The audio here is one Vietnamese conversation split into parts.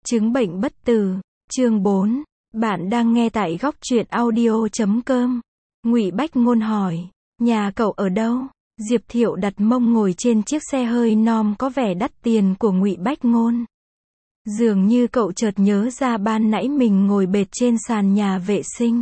Chứng bệnh bất tử, chương 4. Bạn đang nghe tại góc truyện audio.com. Ngụy Bách Ngôn hỏi, nhà cậu ở đâu? Diệp Thiệu đặt mông ngồi trên chiếc xe hơi nom có vẻ đắt tiền của Ngụy Bách Ngôn. Dường như cậu chợt nhớ ra ban nãy mình ngồi bệt trên sàn nhà vệ sinh.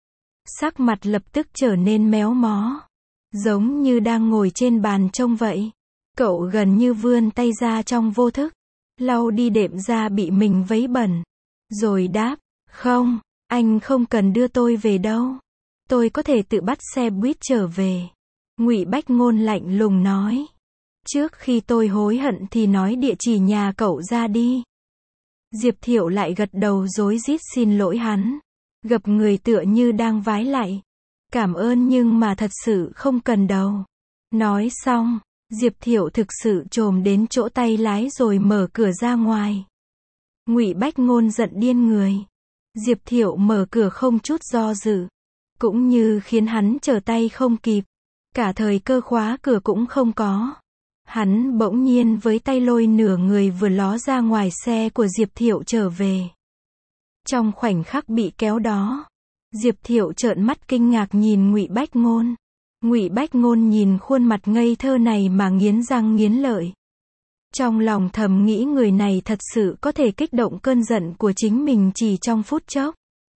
Sắc mặt lập tức trở nên méo mó, giống như đang ngồi trên bàn trông vậy. Cậu gần như vươn tay ra trong vô thức, lau đi đệm da bị mình vấy bẩn, rồi đáp, không, anh không cần đưa tôi về đâu. Tôi có thể tự bắt xe buýt trở về. Ngụy Bách Ngôn lạnh lùng nói. Trước khi tôi hối hận thì nói địa chỉ nhà cậu ra đi. Diệp Thiệu lại gật đầu rối rít xin lỗi hắn. Gập người tựa như đang vái lạy. Cảm ơn nhưng mà thật sự không cần đâu. Nói xong, Diệp Thiệu thực sự trồm đến chỗ tay lái rồi mở cửa ra ngoài. Ngụy Bách Ngôn giận điên người. Diệp Thiệu mở cửa không chút do dự, cũng như khiến hắn trở tay không kịp. Cả thời cơ khóa cửa cũng không có. Hắn bỗng nhiên với tay lôi nửa người vừa ló ra ngoài xe của Diệp Thiệu trở về. Trong khoảnh khắc bị kéo đó, Diệp Thiệu trợn mắt kinh ngạc nhìn Ngụy Bách Ngôn. Ngụy Bách Ngôn nhìn khuôn mặt ngây thơ này mà nghiến răng nghiến lợi. Trong lòng thầm nghĩ người này thật sự có thể kích động cơn giận của chính mình chỉ trong phút chốc.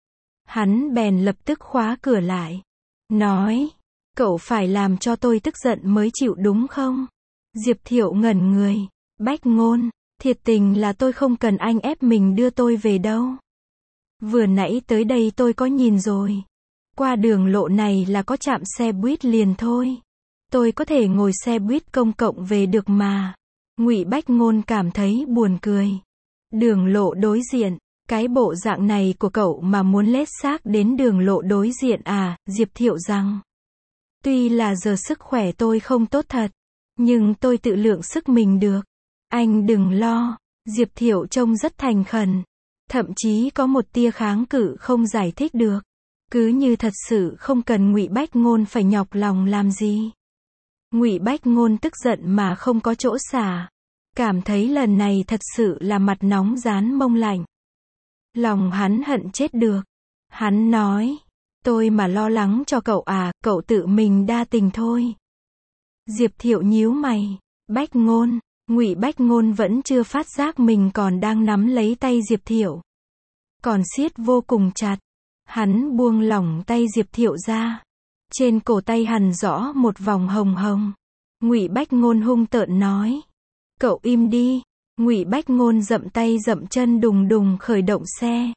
Hắn bèn lập tức khóa cửa lại. Nói, cậu phải làm cho tôi tức giận mới chịu đúng không? Diệp Thiệu ngẩn người. Bách Ngôn, thiệt tình là tôi không cần anh ép mình đưa tôi về đâu. Vừa nãy tới đây tôi có nhìn rồi. Qua đường lộ này là có trạm xe buýt liền thôi. Tôi có thể ngồi xe buýt công cộng về được mà. Ngụy Bách Ngôn cảm thấy buồn cười. Đường lộ đối diện, cái bộ dạng này của cậu mà muốn lết xác đến đường lộ đối diện à? Diệp Thiệu rằng. Tuy là giờ sức khỏe tôi không tốt thật, nhưng tôi tự lượng sức mình được. Anh đừng lo. Diệp Thiệu trông rất thành khẩn, thậm chí có một tia kháng cự không giải thích được. Cứ như thật sự không cần Ngụy Bách Ngôn phải nhọc lòng làm gì. Ngụy Bách Ngôn tức giận mà không có chỗ xả. Cảm thấy lần này thật sự là mặt nóng rán mông lạnh. Lòng hắn hận chết được. Hắn nói, tôi mà lo lắng cho cậu à, cậu tự mình đa tình thôi. Diệp Thiệu nhíu mày. Bách Ngôn. Ngụy Bách Ngôn vẫn chưa phát giác mình còn đang nắm lấy tay Diệp Thiệu, còn siết vô cùng chặt. Hắn buông lỏng tay Diệp Thiệu ra. Trên cổ tay hằn rõ một vòng hồng hồng. Ngụy Bách Ngôn hung tợn nói, cậu im đi. Ngụy Bách Ngôn dậm tay dậm chân đùng đùng khởi động xe.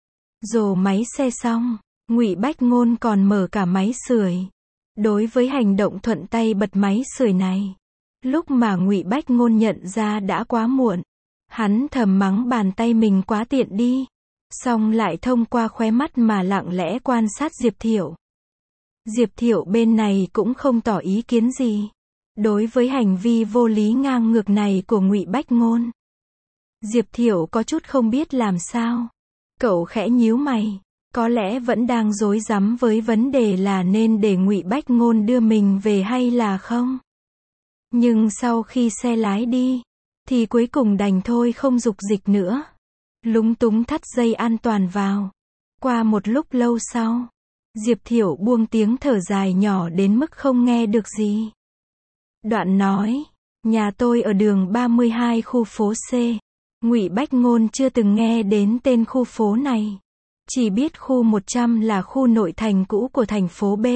Rồ máy xe xong, Ngụy Bách Ngôn còn mở cả máy sưởi. Đối với hành động thuận tay bật máy sưởi này, lúc mà Ngụy Bách Ngôn nhận ra đã quá muộn. Hắn thầm mắng bàn tay mình quá tiện đi, xong lại thông qua khóe mắt mà lặng lẽ quan sát Diệp Thiệu. Diệp Thiệu bên này cũng không tỏ ý kiến gì đối với hành vi vô lý ngang ngược này của Ngụy Bách Ngôn. Diệp Thiệu có chút không biết làm sao. Cậu khẽ nhíu mày, có lẽ vẫn đang rối rắm với vấn đề là nên để Ngụy Bách Ngôn đưa mình về hay là không. Nhưng sau khi xe lái đi, thì cuối cùng đành thôi không dục dịch nữa. Lúng túng thắt dây an toàn vào. Qua một lúc lâu sau, Diệp Thiệu buông tiếng thở dài nhỏ đến mức không nghe được gì. Đoạn nói, nhà tôi ở đường 32 khu phố C. Ngụy Bách Ngôn chưa từng nghe đến tên khu phố này. Chỉ biết khu 100 là khu nội thành cũ của thành phố B.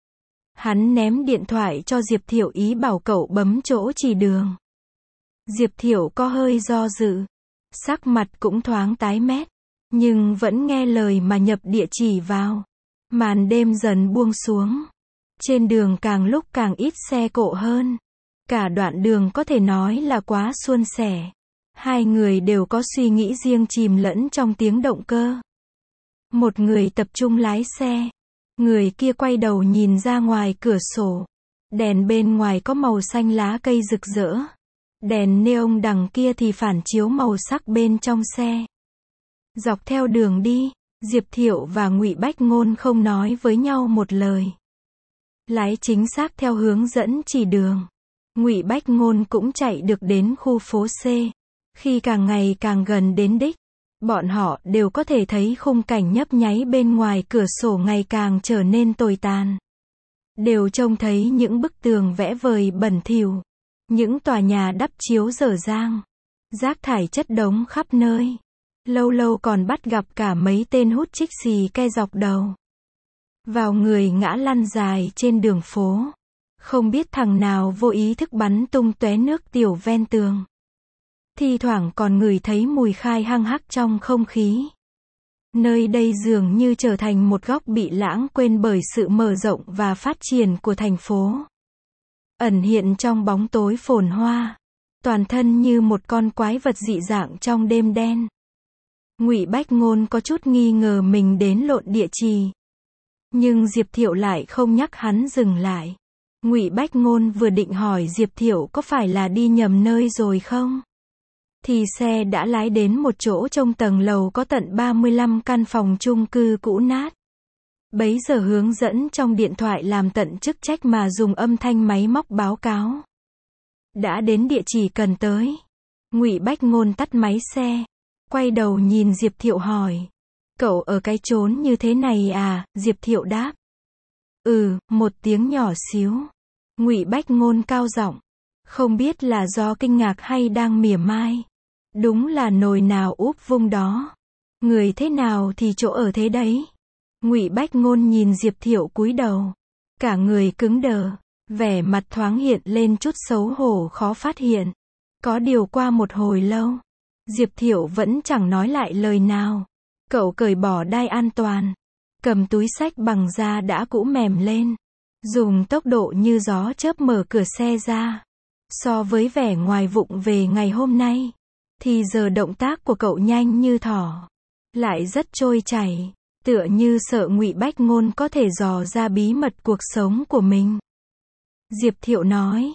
Hắn ném điện thoại cho Diệp Thiệu ý bảo cậu bấm chỗ chỉ đường. Diệp Thiệu có hơi do dự, sắc mặt cũng thoáng tái mét, nhưng vẫn nghe lời mà nhập địa chỉ vào. Màn đêm dần buông xuống. Trên đường càng lúc càng ít xe cộ hơn. Cả đoạn đường có thể nói là quá suôn sẻ. Hai người đều có suy nghĩ riêng chìm lẫn trong tiếng động cơ. Một người tập trung lái xe, người kia quay đầu nhìn ra ngoài cửa sổ. Đèn bên ngoài có màu xanh lá cây rực rỡ. Đèn neon đằng kia thì phản chiếu màu sắc bên trong xe. Dọc theo đường đi, Diệp Thiệu và Ngụy Bách Ngôn không nói với nhau một lời. Lái chính xác theo hướng dẫn chỉ đường. Ngụy Bách Ngôn cũng chạy được đến khu phố C. Khi càng ngày càng gần đến đích, Bọn họ đều có thể thấy khung cảnh nhấp nháy bên ngoài cửa sổ ngày càng trở nên tồi tàn. Đều trông thấy những bức tường vẽ vời bẩn thỉu, những tòa nhà đắp chiếu dở dang, rác thải chất đống khắp nơi. Lâu lâu còn bắt gặp cả mấy tên hút chích xì ke dọc đầu vào người ngã lăn dài trên đường phố. Không biết thằng nào vô ý thức bắn tung tóe nước tiểu ven tường. Thi thoảng còn ngửi thấy mùi khai hăng hắc trong không khí. Nơi đây dường như trở thành một góc bị lãng quên bởi sự mở rộng và phát triển của thành phố. Ẩn hiện trong bóng tối phồn hoa, toàn thân như một con quái vật dị dạng trong đêm đen. Ngụy Bách Ngôn có chút nghi ngờ mình đến lộn địa chỉ. Nhưng Diệp Thiệu lại không nhắc hắn dừng lại. Ngụy Bách Ngôn vừa định hỏi Diệp Thiệu có phải là đi nhầm nơi rồi không? Thì xe đã lái đến một chỗ trong tầng lầu có tận 35 căn phòng chung cư cũ nát. Bấy giờ hướng dẫn trong điện thoại làm tận chức trách mà dùng âm thanh máy móc báo cáo. Đã đến địa chỉ cần tới. Ngụy Bách Ngôn tắt máy xe, quay đầu nhìn Diệp Thiệu hỏi. Cậu ở cái chốn như thế này à? Diệp Thiệu đáp. Một tiếng nhỏ xíu. Ngụy Bách Ngôn cao giọng. Không biết là do kinh ngạc hay đang mỉa mai. Đúng là nồi nào úp vung đó. Người thế nào thì chỗ ở thế đấy. Ngụy Bách Ngôn nhìn Diệp Thiệu cúi đầu. Cả người cứng đờ. Vẻ mặt thoáng hiện lên chút xấu hổ khó phát hiện. Có điều qua một hồi lâu, Diệp Thiệu vẫn chẳng nói lại lời nào. Cậu cởi bỏ đai an toàn, cầm túi xách bằng da đã cũ mềm lên, dùng tốc độ như gió chớp mở cửa xe ra. So với vẻ ngoài vụng về ngày hôm nay, thì giờ động tác của cậu nhanh như thỏ, lại rất trôi chảy, tựa như sợ Ngụy Bách Ngôn có thể dò ra bí mật cuộc sống của mình. Diệp Thiệu nói,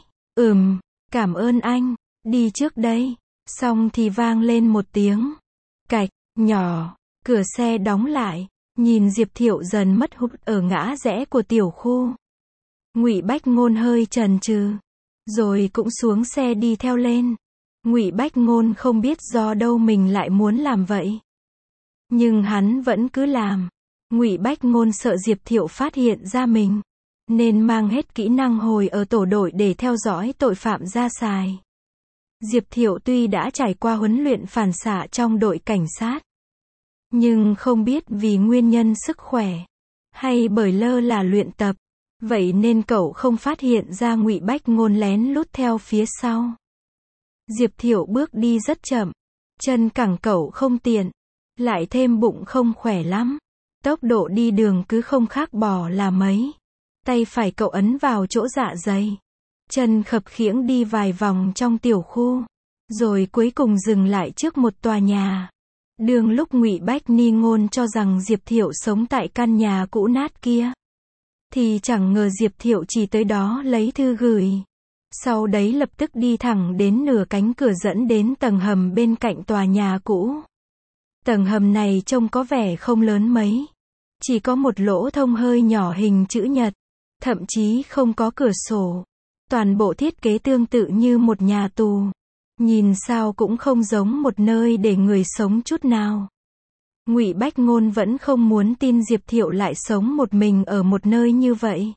cảm ơn anh, đi trước đây. Xong thì vang lên một tiếng cạch nhỏ, cửa xe đóng lại. Nhìn Diệp Thiệu dần mất hút ở ngã rẽ của tiểu khu, Ngụy Bách Ngôn hơi chần chừ, rồi cũng xuống xe đi theo lên. Ngụy Bách Ngôn không biết do đâu mình lại muốn làm vậy, nhưng hắn vẫn cứ làm. Ngụy Bách Ngôn sợ Diệp Thiệu phát hiện ra mình, nên mang hết kỹ năng hồi ở tổ đội để theo dõi tội phạm ra xài. Diệp Thiệu tuy đã trải qua huấn luyện phản xạ trong đội cảnh sát, nhưng không biết vì nguyên nhân sức khỏe, hay bởi lơ là luyện tập, vậy nên cậu không phát hiện ra Ngụy Bách Ngôn lén lút theo phía sau. Diệp Thiệu bước đi rất chậm, chân cẳng cậu không tiện, lại thêm bụng không khỏe lắm. Tốc độ đi đường cứ không khác bò là mấy. Tay phải cậu ấn vào chỗ dạ dày, chân khập khiễng đi vài vòng trong tiểu khu, rồi cuối cùng dừng lại trước một tòa nhà. Đường lúc Ngụy Bách Ni Ngôn cho rằng Diệp Thiệu sống tại căn nhà cũ nát kia, thì chẳng ngờ Diệp Thiệu chỉ tới đó lấy thư gửi. Sau đấy lập tức đi thẳng đến nửa cánh cửa dẫn đến tầng hầm bên cạnh tòa nhà cũ. Tầng hầm này trông có vẻ không lớn mấy, chỉ có một lỗ thông hơi nhỏ hình chữ nhật, thậm chí không có cửa sổ. Toàn bộ thiết kế tương tự như một nhà tù, nhìn sao cũng không giống một nơi để người sống chút nào. Ngụy Bách Ngôn vẫn không muốn tin Diệp Thiệu lại sống một mình ở một nơi như vậy.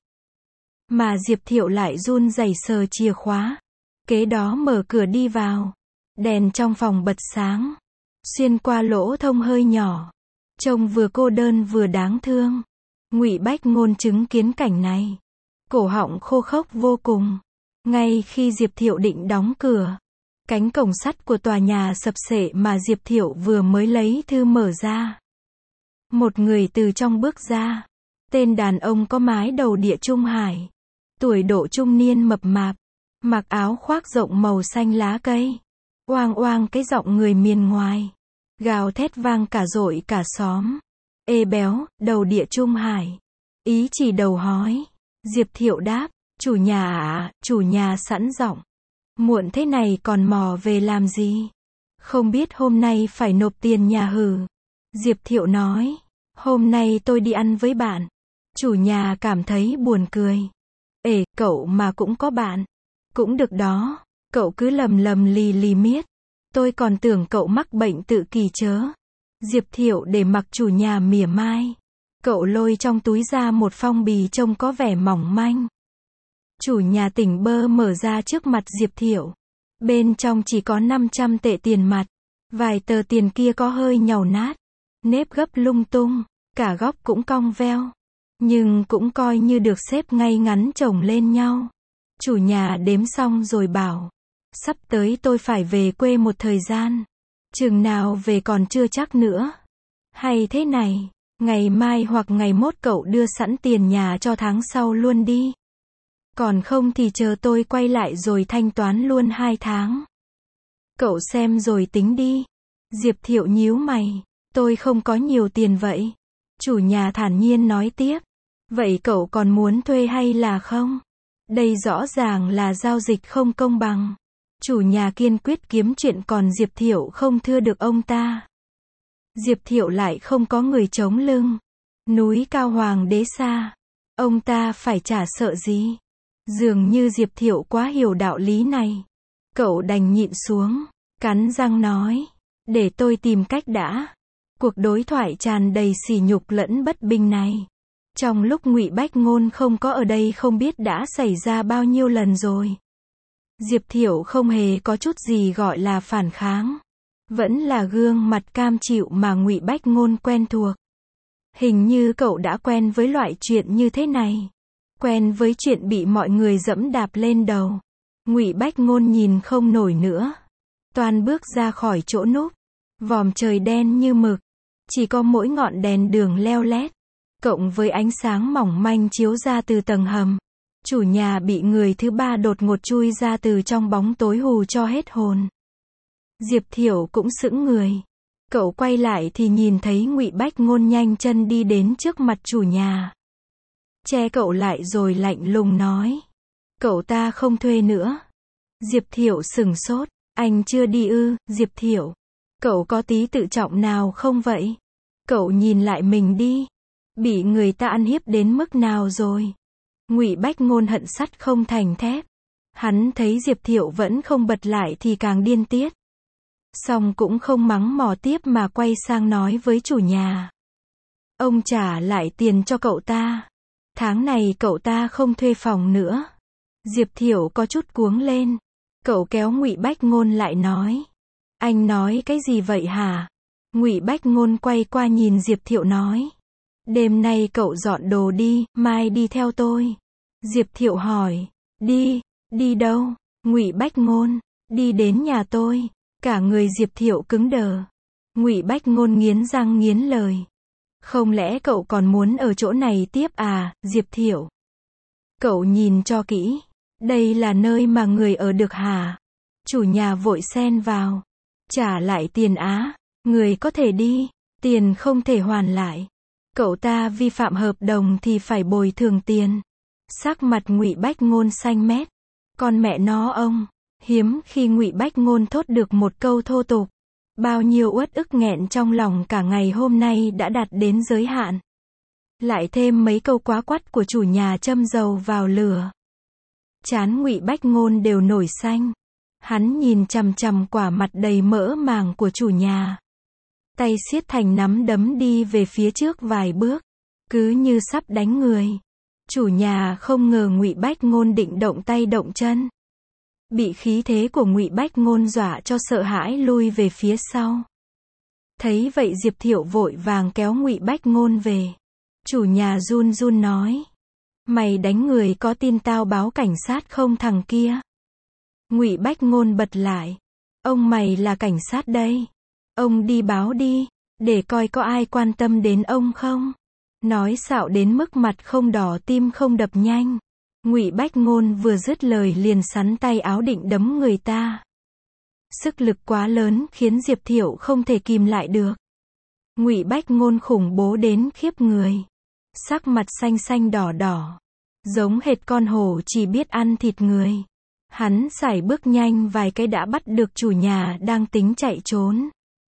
Mà Diệp Thiệu lại run rẩy sờ chìa khóa, kế đó mở cửa đi vào. Đèn trong phòng bật sáng, xuyên qua lỗ thông hơi nhỏ, trông vừa cô đơn vừa đáng thương. Ngụy Bách Ngôn chứng kiến cảnh này, cổ họng khô khốc vô cùng. Ngay khi Diệp Thiệu định đóng cửa, cánh cổng sắt của tòa nhà sập xệ mà Diệp Thiệu vừa mới lấy thư mở ra. Một người từ trong bước ra. Tên đàn ông có mái đầu Địa Trung Hải, tuổi độ trung niên mập mạp, mặc áo khoác rộng màu xanh lá cây. Oang oang cái giọng người miền ngoài, gào thét vang cả dội cả xóm. Ê béo, đầu Địa Trung Hải. Ý chỉ đầu hói. Diệp Thiệu đáp, chủ nhà à, chủ nhà sẵn giọng. Muộn thế này còn mò về làm gì? Không biết hôm nay phải nộp tiền nhà hử? Diệp Thiệu nói, hôm nay tôi đi ăn với bạn. Chủ nhà cảm thấy buồn cười. Ê, cậu mà cũng có bạn. Cũng được đó, cậu cứ lầm lầm lì lì miết. Tôi còn tưởng cậu mắc bệnh tự kỷ chớ. Diệp Thiệu để mặc chủ nhà mỉa mai. Cậu lôi trong túi ra một phong bì trông có vẻ mỏng manh. Chủ nhà tỉnh bơ mở ra trước mặt Diệp Thiệu. Bên trong chỉ có 500 tệ tiền mặt. Vài tờ tiền kia có hơi nhàu nát. Nếp gấp lung tung. Cả góc cũng cong veo. Nhưng cũng coi như được xếp ngay ngắn chồng lên nhau. Chủ nhà đếm xong rồi bảo. Sắp tới tôi phải về quê một thời gian. Chừng nào về còn chưa chắc nữa. Hay thế này, ngày mai hoặc ngày mốt cậu đưa sẵn tiền nhà cho tháng sau luôn đi. Còn không thì chờ tôi quay lại rồi thanh toán luôn 2 tháng. Cậu xem rồi tính đi. Diệp Thiệu nhíu mày. Tôi không có nhiều tiền vậy. Chủ nhà thản nhiên nói tiếp. Vậy cậu còn muốn thuê hay là không? Đây rõ ràng là giao dịch không công bằng. Chủ nhà kiên quyết kiếm chuyện còn Diệp Thiệu không thưa được ông ta. Diệp Thiệu lại không có người chống lưng. Núi cao hoàng đế xa. Ông ta phải trả sợ gì? Dường như Diệp Thiệu quá hiểu đạo lý này. Cậu đành nhịn xuống. Cắn răng nói. Để tôi tìm cách đã. Cuộc đối thoại tràn đầy sỉ nhục lẫn bất bình này. Trong lúc Ngụy Bách Ngôn không có ở đây không biết đã xảy ra bao nhiêu lần rồi. Diệp Thiệu không hề có chút gì gọi là phản kháng. Vẫn là gương mặt cam chịu mà Ngụy Bách Ngôn quen thuộc. Hình như cậu đã quen với loại chuyện như thế này. Quen với chuyện bị mọi người dẫm đạp lên đầu. Ngụy Bách Ngôn nhìn không nổi nữa. Toan bước ra khỏi chỗ núp. Vòm trời đen như mực. Chỉ có mỗi ngọn đèn đường leo lét. Cộng với ánh sáng mỏng manh chiếu ra từ tầng hầm. Chủ nhà bị người thứ ba đột ngột chui ra từ trong bóng tối hù cho hết hồn. Diệp Thiệu cũng sững người. Cậu quay lại thì nhìn thấy Ngụy Bách Ngôn nhanh chân đi đến trước mặt chủ nhà. Che cậu lại rồi lạnh lùng nói. Cậu ta không thuê nữa. Diệp Thiệu sửng sốt. Anh chưa đi ư? Diệp Thiệu. Cậu có tí tự trọng nào không vậy? Cậu nhìn lại mình đi. Bị người ta ăn hiếp đến mức nào rồi? Ngụy Bách Ngôn hận sắt không thành thép. Hắn thấy Diệp Thiệu vẫn không bật lại thì càng điên tiết. Xong cũng không mắng mỏ tiếp mà quay sang nói với chủ nhà. Ông trả lại tiền cho cậu ta. Tháng này cậu ta không thuê phòng nữa. Diệp Thiệu có chút cuống lên. Cậu kéo Ngụy Bách Ngôn lại nói. Anh nói cái gì vậy hả? Ngụy Bách Ngôn quay qua nhìn Diệp Thiệu nói. Đêm nay cậu dọn đồ đi, mai đi theo tôi. Diệp Thiệu hỏi. Đi, đi đâu? Ngụy Bách Ngôn. Đi đến nhà tôi. Cả người Diệp Thiệu cứng đờ. Ngụy Bách Ngôn nghiến răng nghiến lời. Không lẽ cậu còn muốn ở chỗ này tiếp à, Diệp Thiệu? Cậu nhìn cho kỹ. Đây là nơi mà người ở được hả? Chủ nhà vội xen vào. Trả lại tiền á. Người có thể đi. Tiền không thể hoàn lại. Cậu ta vi phạm hợp đồng thì phải bồi thường tiền. Sắc mặt Ngụy Bách Ngôn xanh mét. Con mẹ nó ông. Hiếm khi Ngụy Bách Ngôn thốt được một câu thô tục. Bao nhiêu uất ức nghẹn trong lòng cả ngày hôm nay đã đạt đến giới hạn. Lại thêm mấy câu quá quắt của chủ nhà châm dầu vào lửa. Trán Ngụy Bách Ngôn đều nổi xanh. Hắn nhìn chằm chằm quả mặt đầy mỡ màng của chủ nhà. Tay siết thành nắm đấm đi về phía trước vài bước. Cứ như sắp đánh người. Chủ nhà không ngờ Ngụy Bách Ngôn định động tay động chân. Bị khí thế của Ngụy Bách Ngôn dọa cho sợ hãi lui về phía sau. Thấy vậy Diệp Thiệu vội vàng kéo Ngụy Bách Ngôn về. Chủ nhà run run nói. Mày đánh người có tin tao báo cảnh sát không thằng kia? Ngụy Bách Ngôn bật lại. Ông mày là cảnh sát đây. Ông đi báo đi, để coi có ai quan tâm đến ông không. Nói xạo đến mức mặt không đỏ tim không đập nhanh. Ngụy Bách Ngôn vừa dứt lời liền sắn tay áo định đấm người ta. Sức lực quá lớn khiến Diệp Thiệu không thể kìm lại được. Ngụy Bách Ngôn khủng bố đến khiếp người. Sắc mặt xanh xanh đỏ đỏ. Giống hệt con hổ chỉ biết ăn thịt người. Hắn sải bước nhanh vài cái đã bắt được chủ nhà đang tính chạy trốn.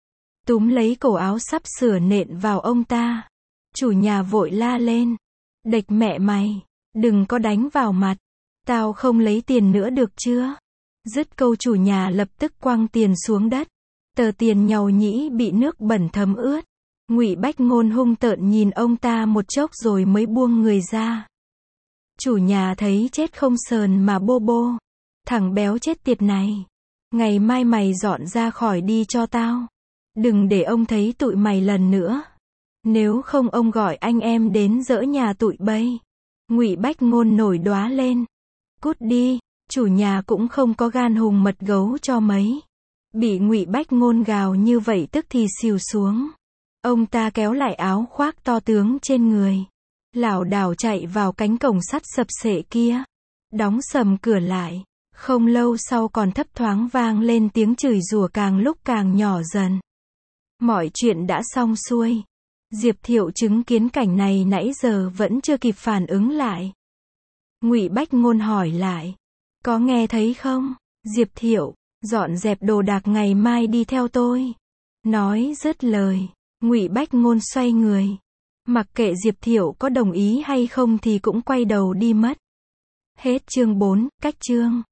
Túm lấy cổ áo sắp sửa nện vào ông ta. Chủ nhà vội la lên. Địch mẹ mày. Đừng có đánh vào mặt. Tao không lấy tiền nữa được chưa? Dứt câu chủ nhà lập tức quăng tiền xuống đất. Tờ tiền nhàu nhĩ bị nước bẩn thấm ướt. Ngụy Bách Ngôn hung tợn nhìn ông ta một chốc rồi mới buông người ra. Chủ nhà thấy chết không sờn mà bô bô. Thằng béo chết tiệt này. Ngày mai mày dọn ra khỏi đi cho tao. Đừng để ông thấy tụi mày lần nữa. Nếu không ông gọi anh em đến giỡ nhà tụi bay. Ngụy Bách Ngôn nổi đoá lên. Cút đi, chủ nhà cũng không có gan hùng mật gấu cho mấy. Bị Ngụy Bách Ngôn gào như vậy tức thì xìu xuống. Ông ta kéo lại áo khoác to tướng trên người. Lảo đảo chạy vào cánh cổng sắt sập xệ kia. Đóng sầm cửa lại. Không lâu sau còn thấp thoáng vang lên tiếng chửi rủa càng lúc càng nhỏ dần. Mọi chuyện đã xong xuôi. Diệp Thiệu chứng kiến cảnh này nãy giờ vẫn chưa kịp phản ứng lại. Ngụy Bách Ngôn hỏi lại. Có nghe thấy không? Diệp Thiệu, dọn dẹp đồ đạc ngày mai đi theo tôi. Nói dứt lời, Ngụy Bách Ngôn xoay người. Mặc kệ Diệp Thiệu có đồng ý hay không thì cũng quay đầu đi mất. Hết chương 4, cách chương.